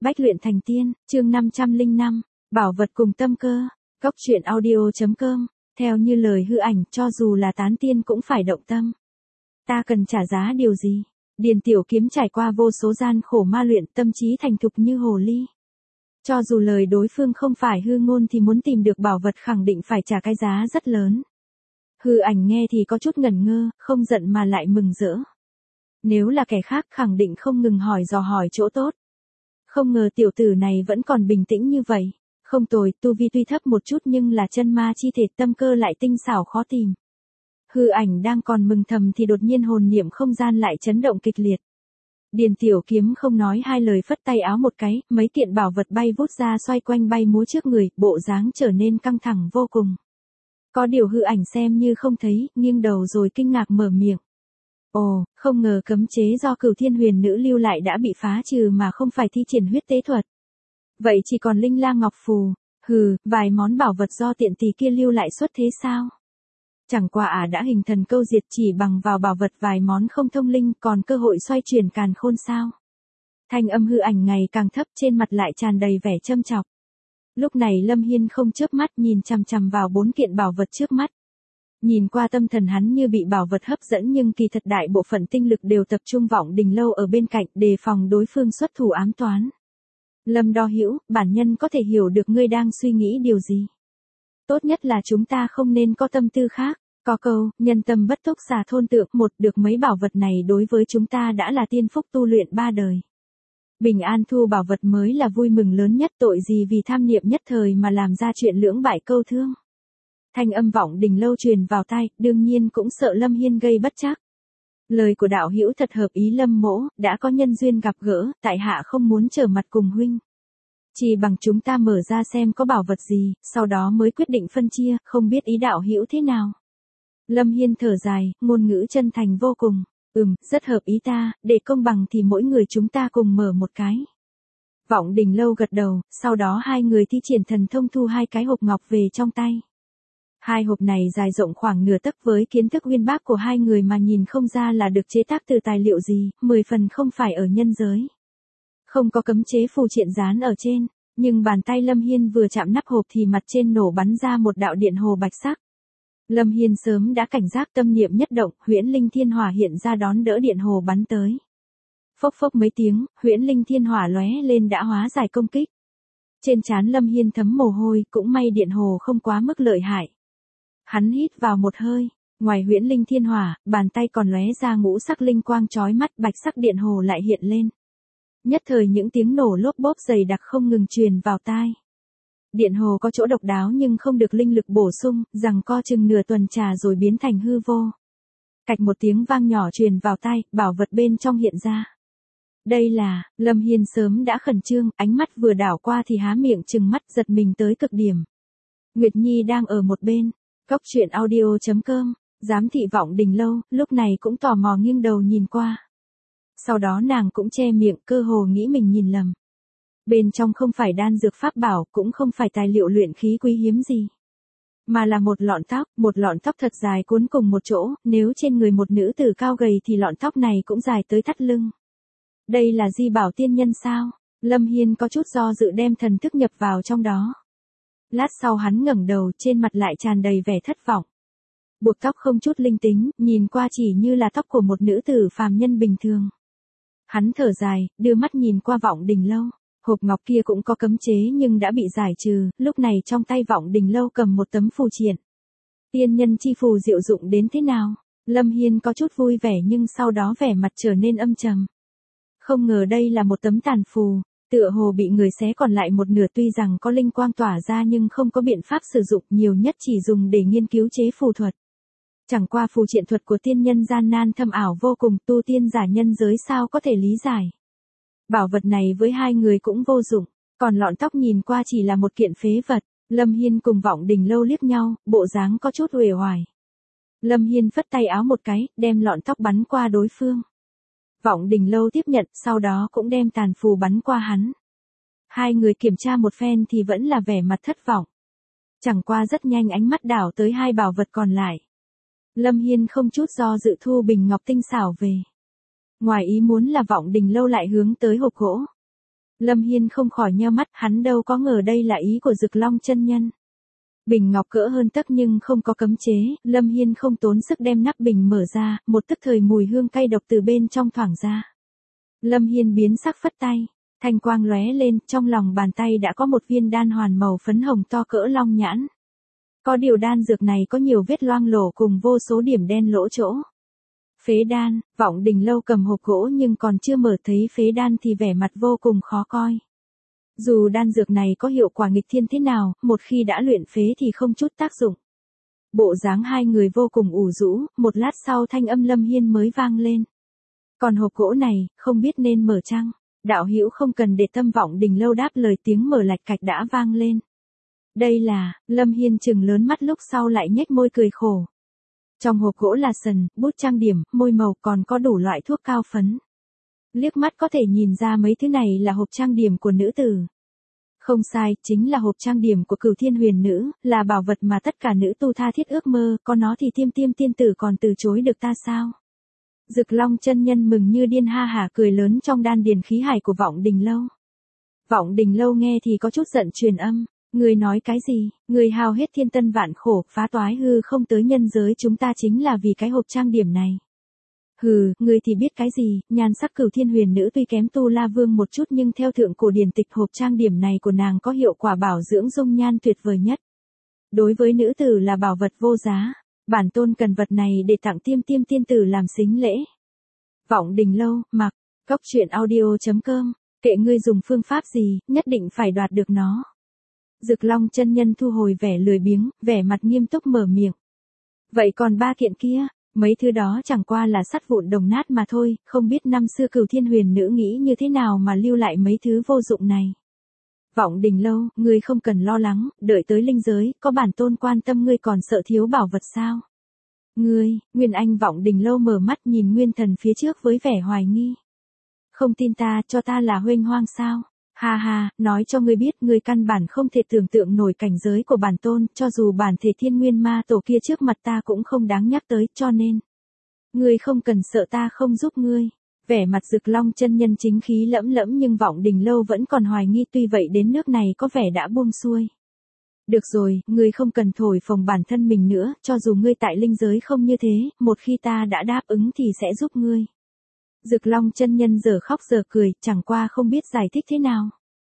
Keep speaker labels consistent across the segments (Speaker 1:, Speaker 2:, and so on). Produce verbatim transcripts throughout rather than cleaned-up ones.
Speaker 1: Bách luyện thành tiên, chương năm trăm lẻ năm, bảo vật cùng tâm cơ, góc truyện audio chấm com, theo như lời hư ảnh, cho dù là tán tiên cũng phải động tâm. Ta cần trả giá điều gì? Điền Tiểu Kiếm trải qua vô số gian khổ ma luyện, tâm trí thành thục như hồ ly. Cho dù lời đối phương không phải hư ngôn thì muốn tìm được bảo vật khẳng định phải trả cái giá rất lớn. Hư ảnh nghe thì có chút ngẩn ngơ, không giận mà lại mừng rỡ. Nếu là kẻ khác khẳng định không ngừng hỏi dò hỏi chỗ tốt. Không ngờ tiểu tử này vẫn còn bình tĩnh như vậy. Không tồi, tu vi tuy thấp một chút nhưng là chân ma chi thể, tâm cơ lại tinh xảo khó tìm. Hư ảnh đang còn mừng thầm thì đột nhiên hồn niệm không gian lại chấn động kịch liệt. Điền Tiểu Kiếm không nói hai lời phất tay áo một cái, mấy kiện bảo vật bay vút ra xoay quanh bay múa trước người, bộ dáng trở nên căng thẳng vô cùng. Có điều hư ảnh xem như không thấy, nghiêng đầu rồi kinh ngạc mở miệng. Ồ, không ngờ cấm chế do Cửu Thiên Huyền Nữ lưu lại đã bị phá trừ mà không phải thi triển huyết tế thuật. Vậy chỉ còn linh la ngọc phù, hừ, vài món bảo vật do tiện tỳ kia lưu lại xuất thế sao? Chẳng qua ả à đã hình thần câu diệt chỉ bằng vào bảo vật vài món không thông linh còn cơ hội xoay chuyển càn khôn sao? Thanh âm hư ảnh ngày càng thấp, trên mặt lại tràn đầy vẻ châm chọc. Lúc này Lâm Hiên không chớp mắt nhìn chằm chằm vào bốn kiện bảo vật trước mắt. Nhìn qua tâm thần hắn như bị bảo vật hấp dẫn nhưng kỳ thật đại bộ phận tinh lực đều tập trung Vọng Đình Lâu ở bên cạnh đề phòng đối phương xuất thủ ám toán. Lâm Đo Hữu, bản nhân có thể hiểu được ngươi đang suy nghĩ điều gì. Tốt nhất là chúng ta không nên có tâm tư khác. Có câu, nhân tâm bất túc xà thôn tượng, một được mấy bảo vật này đối với chúng ta đã là tiên phúc tu luyện ba đời. Bình an thu bảo vật mới là vui mừng lớn nhất, tội gì vì tham niệm nhất thời mà làm ra chuyện lưỡng bại câu thương. Thanh âm Vọng Đình Lâu truyền vào tai, đương nhiên cũng sợ Lâm Hiên gây bất trắc. Lời của đạo hữu thật hợp ý Lâm mỗ, đã có nhân duyên gặp gỡ, tại hạ không muốn trở mặt cùng huynh. Chỉ bằng chúng ta mở ra xem có bảo vật gì, sau đó mới quyết định phân chia, không biết ý đạo hữu thế nào. Lâm Hiên thở dài, ngôn ngữ chân thành vô cùng. Ừm, rất hợp ý ta, để công bằng thì mỗi người chúng ta cùng mở một cái. Vọng Đình Lâu gật đầu, sau đó hai người thi triển thần thông thu hai cái hộp ngọc về trong tay. Hai hộp này dài rộng khoảng nửa tấc, với kiến thức uyên bác của hai người mà nhìn không ra là được chế tác từ tài liệu gì, mười phần không phải ở nhân giới. Không có cấm chế phù triện dán ở trên, nhưng bàn tay Lâm Hiên vừa chạm nắp hộp thì mặt trên nổ bắn ra một đạo điện hồ bạch sắc. Lâm Hiên sớm đã cảnh giác, tâm niệm nhất động, Huyễn Linh Thiên Hỏa hiện ra đón đỡ điện hồ bắn tới. Phốc phốc mấy tiếng, Huyễn Linh Thiên Hỏa lóe lên đã hóa giải công kích. Trên trán Lâm Hiên thấm mồ hôi, cũng may điện hồ không quá mức lợi hại. Hắn hít vào một hơi, ngoài Huyễn Linh Thiên Hỏa, bàn tay còn lóe ra ngũ sắc linh quang chói mắt, bạch sắc điện hồ lại hiện lên. Nhất thời những tiếng nổ lốp bốp dày đặc không ngừng truyền vào tai. Điện hồ có chỗ độc đáo nhưng không được linh lực bổ sung, rằng co chừng nửa tuần trà rồi biến thành hư vô. Cạch một tiếng vang nhỏ truyền vào tai, bảo vật bên trong hiện ra. Đây là, Lâm Hiên sớm đã khẩn trương, ánh mắt vừa đảo qua thì há miệng trừng mắt giật mình tới cực điểm. Nguyệt Nhi đang ở một bên, góc truyện audio chấm com, giám thị Vọng Đình Lâu, lúc này cũng tò mò nghiêng đầu nhìn qua. Sau đó nàng cũng che miệng, cơ hồ nghĩ mình nhìn lầm. Bên trong không phải đan dược pháp bảo, cũng không phải tài liệu luyện khí quý hiếm gì. Mà là một lọn tóc, một lọn tóc thật dài cuốn cùng một chỗ, nếu trên người một nữ tử cao gầy thì lọn tóc này cũng dài tới thắt lưng. Đây là di bảo tiên nhân sao? Lâm Hiên có chút do dự đem thần thức nhập vào trong đó. Lát sau hắn ngẩng đầu, trên mặt lại tràn đầy vẻ thất vọng. Buộc tóc không chút linh tính, nhìn qua chỉ như là tóc của một nữ tử phàm nhân bình thường. Hắn thở dài, đưa mắt nhìn qua Vọng Đình Lâu. Hộp ngọc kia cũng có cấm chế nhưng đã bị giải trừ, lúc này trong tay Vọng Đình Lâu cầm một tấm phù triện. Tiên nhân chi phù diệu dụng đến thế nào? Lâm Hiên có chút vui vẻ nhưng sau đó vẻ mặt trở nên âm trầm. Không ngờ đây là một tấm tàn phù, tựa hồ bị người xé còn lại một nửa, tuy rằng có linh quang tỏa ra nhưng không có biện pháp sử dụng, nhiều nhất chỉ dùng để nghiên cứu chế phù thuật. Chẳng qua phù triện thuật của tiên nhân gian nan thâm ảo vô cùng, tu tiên giả nhân giới sao có thể lý giải. Bảo vật này với hai người cũng vô dụng, còn lọn tóc nhìn qua chỉ là một kiện phế vật. Lâm Hiên cùng Vọng Đình Lâu liếc nhau, bộ dáng có chút uể oải. Lâm Hiên phất tay áo một cái, đem lọn tóc bắn qua đối phương. Vọng Đình Lâu tiếp nhận, sau đó cũng đem tàn phù bắn qua hắn. Hai người kiểm tra một phen thì vẫn là vẻ mặt thất vọng. Chẳng qua rất nhanh ánh mắt đảo tới hai bảo vật còn lại. Lâm Hiên không chút do dự thu bình ngọc tinh xảo về. Ngoài ý muốn là Vọng Đình Lâu lại hướng tới hộp gỗ. Lâm Hiên không khỏi nheo mắt, hắn đâu có ngờ đây là ý của Dực Long chân nhân. Bình ngọc cỡ hơn tấc nhưng không có cấm chế, Lâm Hiên không tốn sức đem nắp bình mở ra, một tức thời mùi hương cay độc từ bên trong thoảng ra. Lâm Hiên biến sắc phất tay, thanh quang lóe lên, trong lòng bàn tay đã có một viên đan hoàn màu phấn hồng to cỡ long nhãn. Có điều đan dược này có nhiều vết loang lổ cùng vô số điểm đen lỗ chỗ. Phế đan, Vọng Đình Lâu cầm hộp gỗ nhưng còn chưa mở thấy phế đan thì vẻ mặt vô cùng khó coi. Dù đan dược này có hiệu quả nghịch thiên thế nào, một khi đã luyện phế thì không chút tác dụng. Bộ dáng hai người vô cùng ủ rũ, một lát sau thanh âm Lâm Hiên mới vang lên. Còn hộp gỗ này, không biết nên mở chăng? Đạo hữu không cần để tâm. Vọng Đình Lâu đáp lời, tiếng mở lạch cạch đã vang lên. Đây là, Lâm Hiên trừng lớn mắt lúc sau lại nhếch môi cười khổ. Trong hộp gỗ là sần, bút trang điểm, môi màu còn có đủ loại thuốc cao phấn. Liếc mắt có thể nhìn ra mấy thứ này là hộp trang điểm của nữ tử. Không sai, chính là hộp trang điểm của Cửu Thiên Huyền Nữ, là bảo vật mà tất cả nữ tu tha thiết ước mơ, có nó thì Tiêm Tiêm tiên tử còn từ chối được ta sao? Dực Long chân nhân mừng như điên, ha hả cười lớn trong đan điền khí hải của Vọng Đình Lâu. Vọng Đình Lâu nghe thì có chút giận truyền âm. Người nói cái gì? Người hao hết thiên tân vạn khổ, phá toái hư không tới nhân giới chúng ta chính là vì cái hộp trang điểm này. Hừ, người thì biết cái gì? Nhan sắc Cửu Thiên Huyền Nữ tuy kém Tu La Vương một chút nhưng theo thượng cổ điển tịch hộp trang điểm này của nàng có hiệu quả bảo dưỡng dung nhan tuyệt vời nhất. Đối với nữ tử là bảo vật vô giá, bản tôn cần vật này để tặng Tiêm Tiêm tiên tử làm sính lễ. Vọng Đình Lâu, mặc, cốc truyện audio chấm com, kệ ngươi dùng phương pháp gì, nhất định phải đoạt được nó. Dực Long chân nhân thu hồi vẻ lười biếng, vẻ mặt nghiêm túc mở miệng. Vậy còn ba kiện kia, mấy thứ đó chẳng qua là sắt vụn đồng nát mà thôi, không biết năm xưa Cửu Thiên Huyền Nữ nghĩ như thế nào mà lưu lại mấy thứ vô dụng này. Vọng Đình Lâu, ngươi không cần lo lắng, đợi tới linh giới, có bản tôn quan tâm ngươi còn sợ thiếu bảo vật sao? Ngươi, Nguyên Anh. Vọng Đình Lâu mở mắt nhìn Nguyên Thần phía trước với vẻ hoài nghi. Không tin ta, cho ta là huênh hoang sao? Ha ha, nói cho ngươi biết, ngươi căn bản không thể tưởng tượng nổi cảnh giới của bản tôn, cho dù bản thể Thiên Nguyên Ma Tổ kia trước mặt ta cũng không đáng nhắc tới, cho nên ngươi không cần sợ ta không giúp ngươi. Vẻ mặt Dực Long chân nhân chính khí lẫm lẫm nhưng Vọng Đình Lâu vẫn còn hoài nghi, tuy vậy đến nước này có vẻ đã buông xuôi. Được rồi, ngươi không cần thổi phồng bản thân mình nữa, cho dù ngươi tại linh giới không như thế, một khi ta đã đáp ứng thì sẽ giúp ngươi. Dực Long chân nhân giờ khóc giờ cười, chẳng qua không biết giải thích thế nào.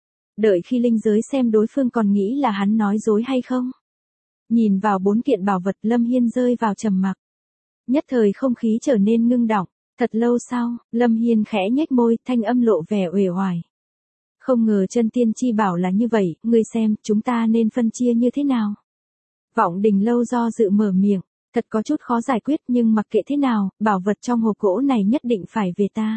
Speaker 1: Đợi khi linh giới xem đối phương còn nghĩ là hắn nói dối hay không. Nhìn vào bốn kiện bảo vật, Lâm Hiên rơi vào trầm mặc. Nhất thời không khí trở nên ngưng đọng. Thật lâu sau, Lâm Hiên khẽ nhếch môi, thanh âm lộ vẻ uể oải. Không ngờ chân tiên chi bảo là như vậy, ngươi xem, chúng ta nên phân chia như thế nào? Vọng Đình Lâu do dự mở miệng. Thật có chút khó giải quyết nhưng mặc kệ thế nào, bảo vật trong hộp gỗ này nhất định phải về ta.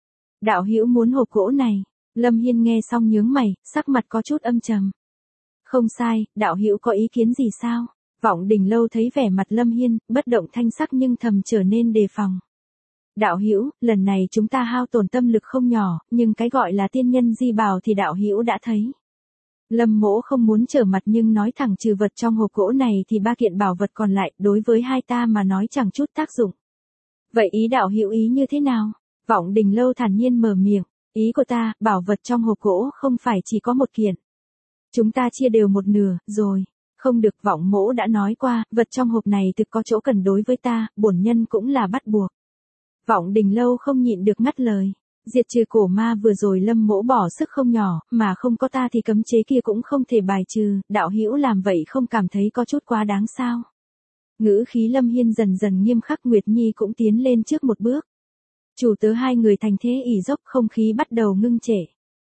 Speaker 1: Đạo hữu muốn hộp gỗ này. Lâm Hiên nghe xong nhướng mày, sắc mặt có chút âm trầm. Không sai, đạo hữu có ý kiến gì sao? Vọng Đình Lâu thấy vẻ mặt Lâm Hiên, bất động thanh sắc nhưng thầm trở nên đề phòng. Đạo hữu, lần này chúng ta hao tổn tâm lực không nhỏ, nhưng cái gọi là tiên nhân di bào thì đạo hữu đã thấy. Lâm Mỗ không muốn trở mặt nhưng nói thẳng trừ vật trong hộp gỗ này thì ba kiện bảo vật còn lại đối với hai ta mà nói chẳng chút tác dụng. Vậy ý đạo hữu ý như thế nào? Vọng Đình Lâu thản nhiên mở miệng. Ý của ta, bảo vật trong hộp gỗ không phải chỉ có một kiện. Chúng ta chia đều một nửa, rồi. Không được. Vọng Mỗ đã nói qua, vật trong hộp này thực có chỗ cần đối với ta, bổn nhân cũng là bắt buộc. Vọng Đình Lâu không nhịn được ngắt lời. Diệt trừ cổ ma vừa rồi Lâm Mỗ bỏ sức không nhỏ, mà không có ta thì cấm chế kia cũng không thể bài trừ, đạo hữu làm vậy không cảm thấy có chút quá đáng sao? Ngữ khí Lâm Hiên dần dần nghiêm khắc. Nguyệt Nhi cũng tiến lên trước một bước. Chủ tớ hai người thành thế ỉ dốc, không khí bắt đầu ngưng trệ.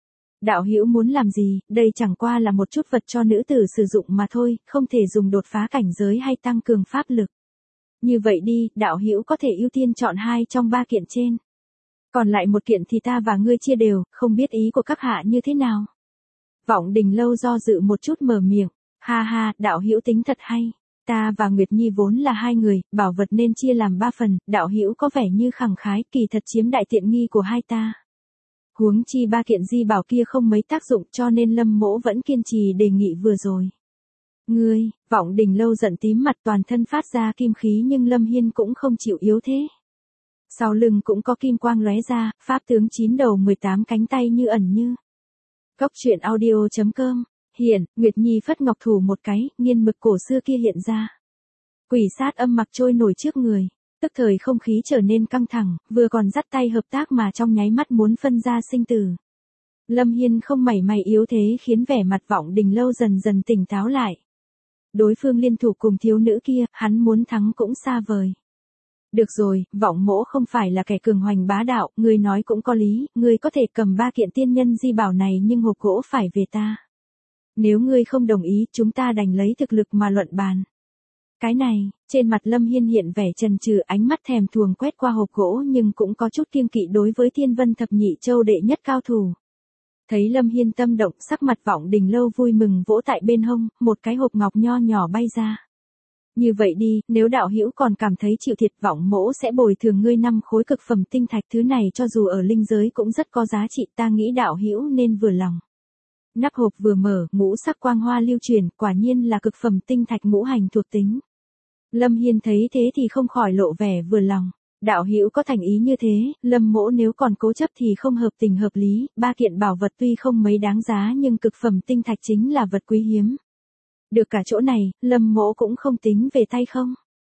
Speaker 1: Đạo hữu muốn làm gì, đây chẳng qua là một chút vật cho nữ tử sử dụng mà thôi, không thể dùng đột phá cảnh giới hay tăng cường pháp lực. Như vậy đi, đạo hữu có thể ưu tiên chọn hai trong ba kiện trên. Còn lại một kiện thì ta và ngươi chia đều, không biết ý của các hạ như thế nào. Vọng Đình Lâu do dự một chút mở miệng. Ha ha, đạo hữu tính thật hay. Ta và Nguyệt Nhi vốn là hai người, bảo vật nên chia làm ba phần, đạo hữu có vẻ như khẳng khái, kỳ thật chiếm đại tiện nghi của hai ta. Huống chi ba kiện di bảo kia không mấy tác dụng, cho nên Lâm Mỗ vẫn kiên trì đề nghị vừa rồi. Ngươi, Vọng Đình Lâu giận tím mặt, toàn thân phát ra kim khí nhưng Lâm Hiên cũng không chịu yếu thế. Sau lưng cũng có kim quang lóe ra, pháp tướng chín đầu mười tám cánh tay như ẩn như Góc truyện audio chấm com. Hiện, Nguyệt Nhi phất ngọc thủ một cái, nghiên mực cổ xưa kia hiện ra. Quỷ sát âm mặc trôi nổi trước người, tức thời không khí trở nên căng thẳng, vừa còn dắt tay hợp tác mà trong nháy mắt muốn phân ra sinh tử. Lâm Hiên không mảy may yếu thế khiến vẻ mặt Vọng Đình Lâu dần dần tỉnh táo lại. Đối phương liên thủ cùng thiếu nữ kia, hắn muốn thắng cũng xa vời. Được rồi, Vọng Mỗ không phải là kẻ cường hoành bá đạo, ngươi nói cũng có lý, ngươi có thể cầm ba kiện tiên nhân di bảo này nhưng hộp gỗ phải về ta. Nếu ngươi không đồng ý, chúng ta đành lấy thực lực mà luận bàn. Cái này, trên mặt Lâm Hiên hiện vẻ chần chừ, ánh mắt thèm thuồng quét qua hộp gỗ nhưng cũng có chút kiêng kỵ đối với Thiên Vân Thập Nhị Châu đệ nhất cao thủ. Thấy Lâm Hiên tâm động, sắc mặt Vọng Đình Lâu vui mừng vỗ tại bên hông, một cái hộp ngọc nho nhỏ bay ra. Như vậy đi, nếu đạo hữu còn cảm thấy chịu thiệt, Vọng Mỗ sẽ bồi thường ngươi năm khối cực phẩm tinh thạch, thứ này cho dù ở linh giới cũng rất có giá trị, ta nghĩ đạo hữu nên vừa lòng. Nắp hộp vừa mở, ngũ sắc quang hoa lưu truyền, quả nhiên là cực phẩm tinh thạch ngũ hành thuộc tính. Lâm Hiên thấy thế thì không khỏi lộ vẻ vừa lòng. Đạo hữu có thành ý như thế, Lâm Mỗ nếu còn cố chấp thì không hợp tình hợp lý, ba kiện bảo vật tuy không mấy đáng giá nhưng cực phẩm tinh thạch chính là vật quý hiếm. Được cả chỗ này, Lâm Mỗ cũng không tính về tay không.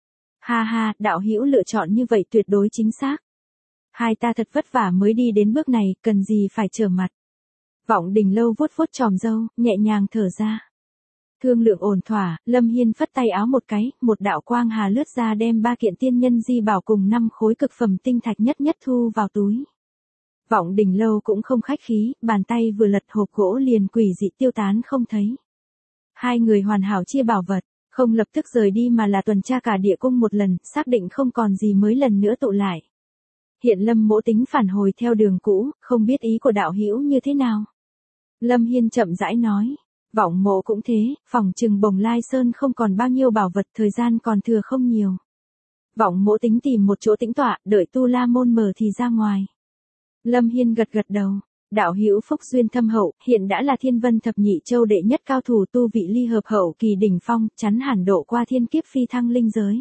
Speaker 1: Ha ha, đạo hữu lựa chọn như vậy tuyệt đối chính xác. Hai ta thật vất vả mới đi đến bước này, cần gì phải trở mặt. Vọng Đình Lâu vuốt vuốt tròm râu, nhẹ nhàng thở ra. Thương lượng ổn thỏa, Lâm Hiên phất tay áo một cái, một đạo quang hà lướt ra đem ba kiện tiên nhân di bảo cùng năm khối cực phẩm tinh thạch nhất nhất thu vào túi. Vọng Đình Lâu cũng không khách khí, bàn tay vừa lật hộp gỗ liền quỷ dị tiêu tán không thấy. Hai người hoàn hảo chia bảo vật, không lập tức rời đi mà là tuần tra cả địa cung một lần, xác định không còn gì mới lần nữa tụ lại. Hiện Lâm Mỗ tính phản hồi theo đường cũ, không biết ý của đạo hữu như thế nào. Lâm Hiên chậm rãi nói. Vọng Mộ cũng thế, phòng trừng Bồng Lai Sơn không còn bao nhiêu bảo vật, thời gian còn thừa không nhiều. Vọng Mộ tính tìm một chỗ tĩnh tọa, đợi Tu La Môn mở thì ra ngoài. Lâm Hiên gật gật đầu, đạo hữu phúc duyên thâm hậu, hiện đã là Thiên Vân Thập Nhị Châu đệ nhất cao thủ, tu vị ly hợp hậu kỳ đỉnh phong, chắn hẳn độ qua thiên kiếp phi thăng linh giới.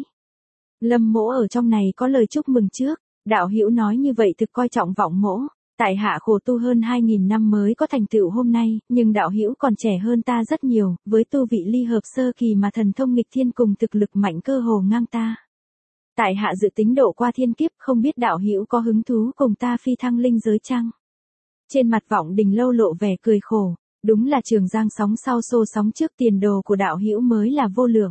Speaker 1: Lâm Mỗ ở trong này có lời chúc mừng trước, đạo hữu nói như vậy thực coi trọng Vọng Mỗ. Tại hạ khổ tu hơn hai nghìn năm mới có thành tựu hôm nay, nhưng đạo hữu còn trẻ hơn ta rất nhiều, với tu vị ly hợp sơ kỳ mà thần thông nghịch thiên cùng thực lực mạnh cơ hồ ngang ta. Tại hạ dự tính độ qua thiên kiếp, không biết đạo hữu có hứng thú cùng ta phi thăng linh giới chăng? Trên mặt Vọng Đình Lâu lộ vẻ cười khổ, đúng là Trường Giang sóng sau xô sóng trước, tiền đồ của đạo hữu mới là vô lượng.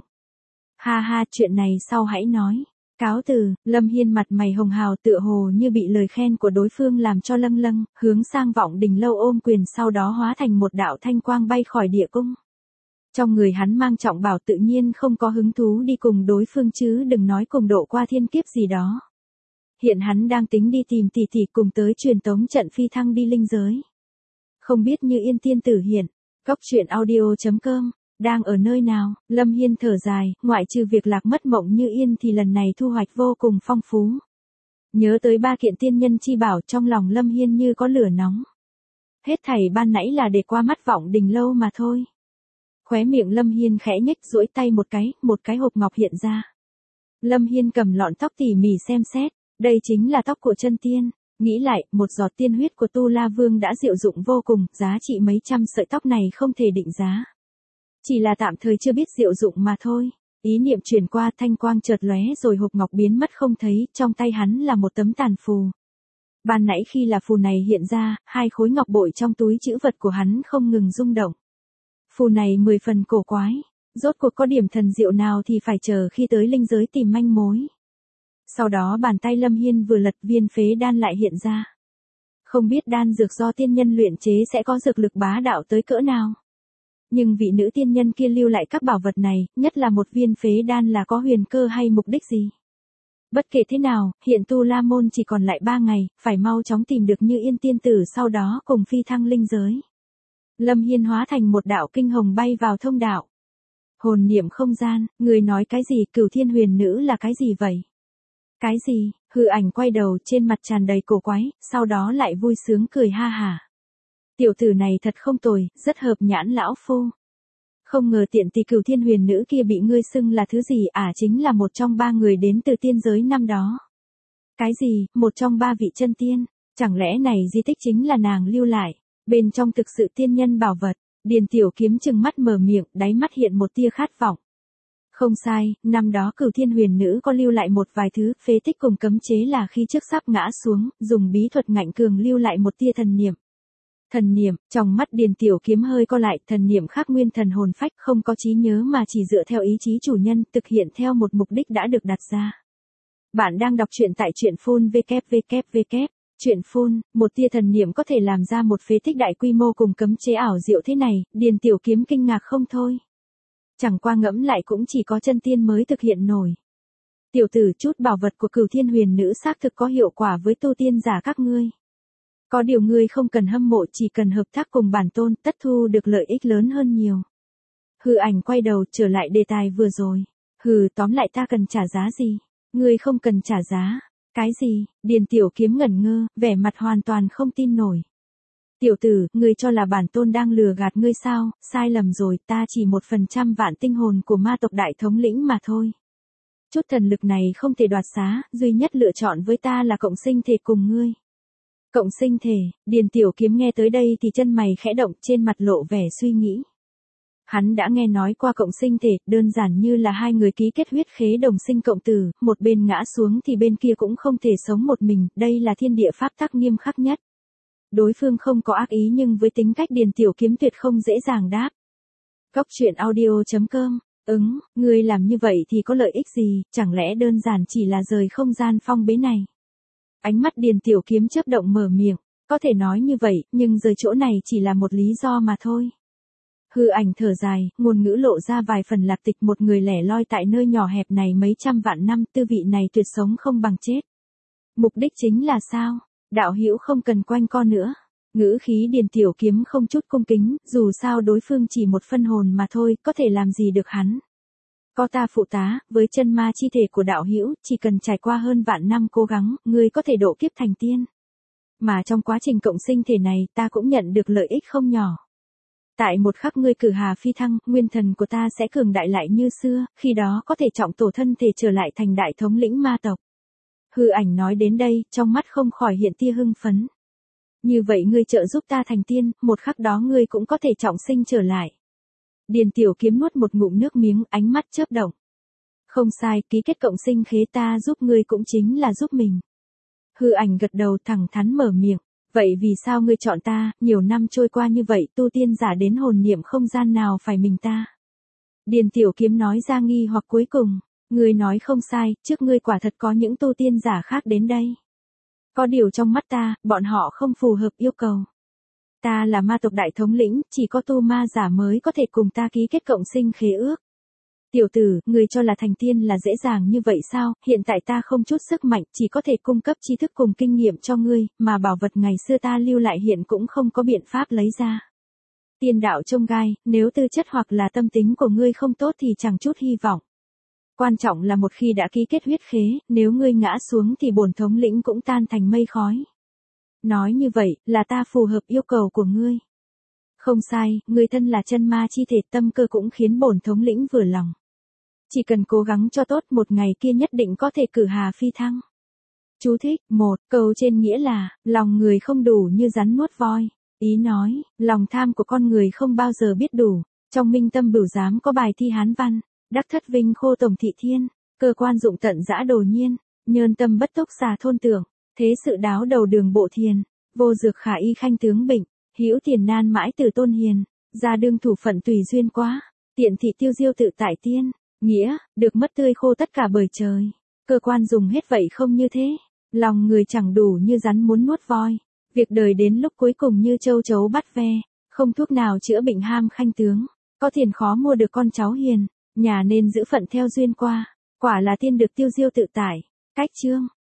Speaker 1: Ha ha, chuyện này sau hãy nói. Cáo từ, Lâm Hiên mặt mày hồng hào tựa hồ như bị lời khen của đối phương làm cho lâng lâng, hướng sang Vọng Đình Lâu ôm quyền, sau đó hóa thành một đạo thanh quang bay khỏi địa cung. Trong người hắn mang trọng bảo, tự nhiên không có hứng thú đi cùng đối phương chứ đừng nói cùng độ qua thiên kiếp gì đó. Hiện hắn đang tính đi tìm tỷ tỷ cùng tới truyền tống trận phi thăng đi linh giới. Không biết Như Yên tiên tử hiện, góc truyện audio chấm com. Đang ở nơi nào? Lâm Hiên thở dài, ngoại trừ việc lạc mất Mộng Như Yên thì lần này thu hoạch vô cùng phong phú. Nhớ tới ba kiện tiên nhân chi bảo, trong lòng Lâm Hiên như có lửa nóng. Hết thảy ban nãy là để qua mắt Vọng Đình Lâu mà thôi. Khóe miệng Lâm Hiên khẽ nhếch, duỗi tay một cái, một cái hộp ngọc hiện ra. Lâm Hiên cầm lọn tóc tỉ mỉ xem xét, đây chính là tóc của chân tiên. Nghĩ lại, một giọt tiên huyết của Tu La Vương đã diệu dụng vô cùng, giá trị mấy trăm sợi tóc này không thể định giá. Chỉ là tạm thời chưa biết diệu dụng mà thôi. Ý niệm truyền qua, thanh quang chợt lóe rồi hộp ngọc biến mất không thấy, trong tay hắn là một tấm tàn phù. Ban nãy khi là phù này hiện ra, hai khối ngọc bội trong túi trữ vật của hắn không ngừng rung động. Phù này mười phần cổ quái, rốt cuộc có điểm thần diệu nào thì phải chờ khi tới linh giới tìm manh mối. Sau đó bàn tay Lâm Hiên vừa lật, viên phế đan lại hiện ra. Không biết đan dược do tiên nhân luyện chế sẽ có dược lực bá đạo tới cỡ nào. Nhưng vị nữ tiên nhân kia lưu lại các bảo vật này, nhất là một viên phế đan là có huyền cơ hay mục đích gì? Bất kể thế nào, hiện Tu La Môn chỉ còn lại ba ngày, phải mau chóng tìm được Như Yên tiên tử, sau đó cùng phi thăng linh giới. Lâm Hiên hóa thành một đạo kinh hồng bay vào thông đạo. Hồn niệm không gian, người nói cái gì? Cửu Thiên Huyền Nữ là cái gì vậy? Cái gì? Hư ảnh quay đầu, trên mặt tràn đầy cổ quái, sau đó lại vui sướng cười ha hả. Tiểu tử này thật không tồi, rất hợp nhãn lão phu. Không ngờ tiện tỳ Cửu Thiên Huyền Nữ kia bị ngươi xưng là thứ gì? À, chính là một trong ba người đến từ tiên giới năm đó. Cái gì? Một trong ba vị chân tiên? Chẳng lẽ này di tích chính là nàng lưu lại? Bên trong thực sự tiên nhân bảo vật, Điền Tiểu Kiếm trừng mắt mở miệng, đáy mắt hiện một tia khát vọng. Không sai, năm đó Cửu Thiên Huyền Nữ có lưu lại một vài thứ phế tích cùng cấm chế là khi trước sắp ngã xuống, dùng bí thuật ngạnh cường lưu lại một tia thần niệm. Thần niệm, trong mắt Điền Tiểu Kiếm hơi co lại, thần niệm khác nguyên thần hồn phách, không có trí nhớ mà chỉ dựa theo ý chí chủ nhân, thực hiện theo một mục đích đã được đặt ra. Bạn đang đọc truyện tại truyện phun vê kép vê kép vê kép. Truyện phun, một tia thần niệm có thể làm ra một phế tích đại quy mô cùng cấm chế ảo diệu thế này, Điền Tiểu Kiếm kinh ngạc không thôi. Chẳng qua ngẫm lại cũng chỉ có chân tiên mới thực hiện nổi. Tiểu tử, chút bảo vật của Cửu Thiên Huyền Nữ xác thực có hiệu quả với tu tiên giả các ngươi. Có điều ngươi không cần hâm mộ, chỉ cần hợp tác cùng bản tôn, tất thu được lợi ích lớn hơn nhiều. Hư Ảnh quay đầu trở lại đề tài vừa rồi. Hừ, tóm lại ta cần trả giá gì? Ngươi không cần trả giá. Cái gì? Điền Tiểu Kiếm ngẩn ngơ, vẻ mặt hoàn toàn không tin nổi. Tiểu tử, ngươi cho là bản tôn đang lừa gạt ngươi sao? Sai lầm rồi, ta chỉ một phần trăm vạn tinh hồn của ma tộc đại thống lĩnh mà thôi. Chút thần lực này không thể đoạt xá, duy nhất lựa chọn với ta là cộng sinh thể cùng ngươi. Cộng sinh thể, Điền Tiểu Kiếm nghe tới đây thì chân mày khẽ động, trên mặt lộ vẻ suy nghĩ. Hắn đã nghe nói qua cộng sinh thể, đơn giản như là hai người ký kết huyết khế đồng sinh cộng tử, một bên ngã xuống thì bên kia cũng không thể sống một mình, đây là thiên địa pháp tắc nghiêm khắc nhất. Đối phương không có ác ý nhưng với tính cách Điền Tiểu Kiếm tuyệt không dễ dàng đáp. Góc truyện audio chấm com, ứng, ngươi làm như vậy thì có lợi ích gì, chẳng lẽ đơn giản chỉ là rời không gian phong bế này. Ánh mắt Điền Tiểu Kiếm chớp động mở miệng, có thể nói như vậy, nhưng rời chỗ này chỉ là một lý do mà thôi. Hư Ảnh thở dài, ngôn ngữ lộ ra vài phần lạc tịch, một người lẻ loi tại nơi nhỏ hẹp này mấy trăm vạn năm, tư vị này tuyệt sống không bằng chết. Mục đích chính là sao? Đạo hữu không cần quanh co nữa. Ngữ khí Điền Tiểu Kiếm không chút cung kính, dù sao đối phương chỉ một phân hồn mà thôi, có thể làm gì được hắn. Có ta phụ tá, với chân ma chi thể của đạo hữu, chỉ cần trải qua hơn vạn năm cố gắng, ngươi có thể độ kiếp thành tiên. Mà trong quá trình cộng sinh thể này, ta cũng nhận được lợi ích không nhỏ. Tại một khắc ngươi cử hà phi thăng, nguyên thần của ta sẽ cường đại lại như xưa, khi đó có thể trọng tổ thân thể trở lại thành đại thống lĩnh ma tộc. Hư Ảnh nói đến đây, trong mắt không khỏi hiện tia hưng phấn. Như vậy ngươi trợ giúp ta thành tiên, một khắc đó ngươi cũng có thể trọng sinh trở lại. Điền Tiểu Kiếm nuốt một ngụm nước miếng, ánh mắt chớp động. Không sai, ký kết cộng sinh khế ta giúp ngươi cũng chính là giúp mình. Hư Ảnh gật đầu thẳng thắn mở miệng. Vậy vì sao ngươi chọn ta, nhiều năm trôi qua như vậy, tu tiên giả đến hồn niệm không gian nào phải mình ta? Điền Tiểu Kiếm nói ra nghi hoặc cuối cùng. Ngươi nói không sai, trước ngươi quả thật có những tu tiên giả khác đến đây. Có điều trong mắt ta, bọn họ không phù hợp yêu cầu. Ta là ma tộc đại thống lĩnh, chỉ có tu ma giả mới có thể cùng ta ký kết cộng sinh khế ước. Tiểu tử, ngươi cho là thành tiên là dễ dàng như vậy sao? Hiện tại ta không chút sức mạnh, chỉ có thể cung cấp tri thức cùng kinh nghiệm cho ngươi, mà bảo vật ngày xưa ta lưu lại hiện cũng không có biện pháp lấy ra. Tiên đạo trông gai, nếu tư chất hoặc là tâm tính của ngươi không tốt thì chẳng chút hy vọng. Quan trọng là một khi đã ký kết huyết khế, nếu ngươi ngã xuống thì bổn thống lĩnh cũng tan thành mây khói. Nói như vậy, là ta phù hợp yêu cầu của ngươi. Không sai, ngươi thân là chân ma chi thể, tâm cơ cũng khiến bổn thống lĩnh vừa lòng. Chỉ cần cố gắng cho tốt, một ngày kia nhất định có thể cử hà phi thăng. Chú thích, một, câu trên nghĩa là, lòng người không đủ như rắn nuốt voi. Ý nói, lòng tham của con người không bao giờ biết đủ. Trong Minh Tâm Bửu Giám có bài thi Hán văn, đắc thất vinh khô tổng thị thiên, cơ quan dụng tận dã đồ nhiên, nhơn tâm bất tốc xà thôn tưởng, thế sự đáo đầu đường bộ thiền, vô dược khả y khanh tướng bệnh, hữu tiền nan mãi từ tôn hiền, ra đương thủ phận tùy duyên quá, tiện thị tiêu diêu tự tại tiên, nghĩa, được mất tươi khô tất cả bởi trời, cơ quan dùng hết vậy không như thế, lòng người chẳng đủ như rắn muốn nuốt voi, việc đời đến lúc cuối cùng như châu chấu bắt ve, không thuốc nào chữa bệnh ham khanh tướng, có tiền khó mua được con cháu hiền, nhà nên giữ phận theo duyên qua, quả là tiên được tiêu diêu tự tại, cách chương.